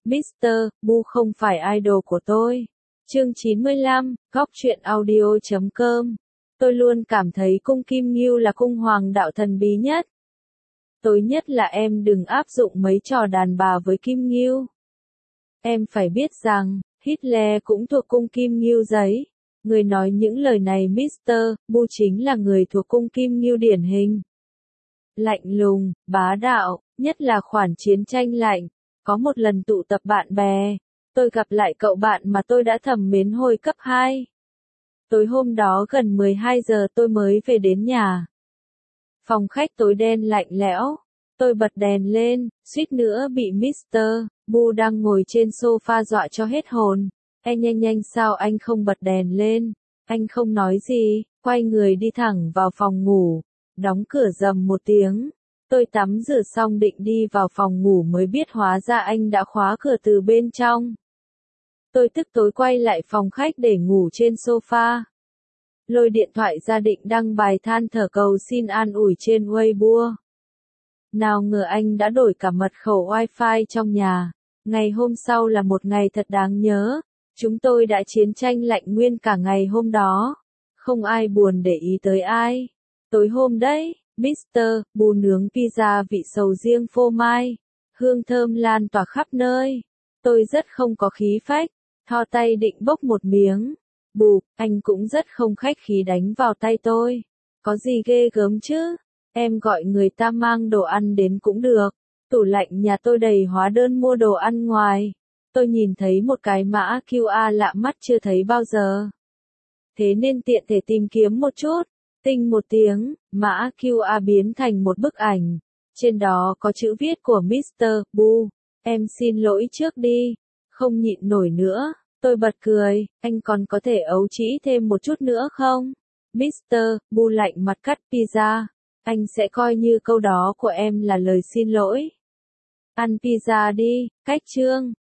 Mr. Bu không phải idol của tôi. Chương 95, Góc truyện audio.com. Tôi luôn cảm thấy cung Kim Ngưu là cung hoàng đạo thần bí nhất. Tối nhất là em đừng áp dụng mấy trò đàn bà với Kim Ngưu. Em phải biết rằng, Hitler cũng thuộc cung Kim Ngưu giấy. Người nói những lời này Mr. Bu chính là người thuộc cung Kim Ngưu điển hình. Lạnh lùng, bá đạo, nhất là khoản chiến tranh lạnh. Có một lần tụ tập bạn bè, tôi gặp lại cậu bạn mà tôi đã thầm mến hồi cấp 2. Tối hôm đó gần 12 giờ tôi mới về đến nhà. Phòng khách tối đen lạnh lẽo, tôi bật đèn lên, suýt nữa bị Mr. Bu đang ngồi trên sofa dọa cho hết hồn. Nhanh sao anh không bật đèn lên? Anh không nói gì, quay người đi thẳng vào phòng ngủ, đóng cửa rầm một tiếng. Tôi tắm rửa xong định đi vào phòng ngủ mới biết hóa ra anh đã khóa cửa từ bên trong. Tôi tức tối quay lại phòng khách để ngủ trên sofa. Lôi điện thoại ra định đăng bài than thở cầu xin an ủi trên Weibo. Nào ngờ anh đã đổi cả mật khẩu wifi trong nhà. Ngày hôm sau là một ngày thật đáng nhớ. Chúng tôi đã chiến tranh lạnh nguyên cả ngày hôm đó. Không ai buồn để ý tới ai. Tối hôm đấy, Mr. Bu nướng pizza vị sầu riêng phô mai. Hương thơm lan tỏa khắp nơi. Tôi rất không có khí phách. Thò tay định bốc một miếng. Bụp, anh cũng rất không khách khí đánh vào tay tôi. Có gì ghê gớm chứ? Em gọi người ta mang đồ ăn đến cũng được. Tủ lạnh nhà tôi đầy hóa đơn mua đồ ăn ngoài. Tôi nhìn thấy một cái mã QR lạ mắt chưa thấy bao giờ. Thế nên tiện thể tìm kiếm một chút. Tinh một tiếng, mã QR biến thành một bức ảnh. Trên đó có chữ viết của Mr. Bu. Em xin lỗi trước đi. Không nhịn nổi nữa. Tôi bật cười, anh còn có thể ấu trĩ thêm một chút nữa không? Mr. Bu lạnh mặt cắt pizza. Anh sẽ coi như câu đó của em là lời xin lỗi. Ăn pizza đi, cách chương.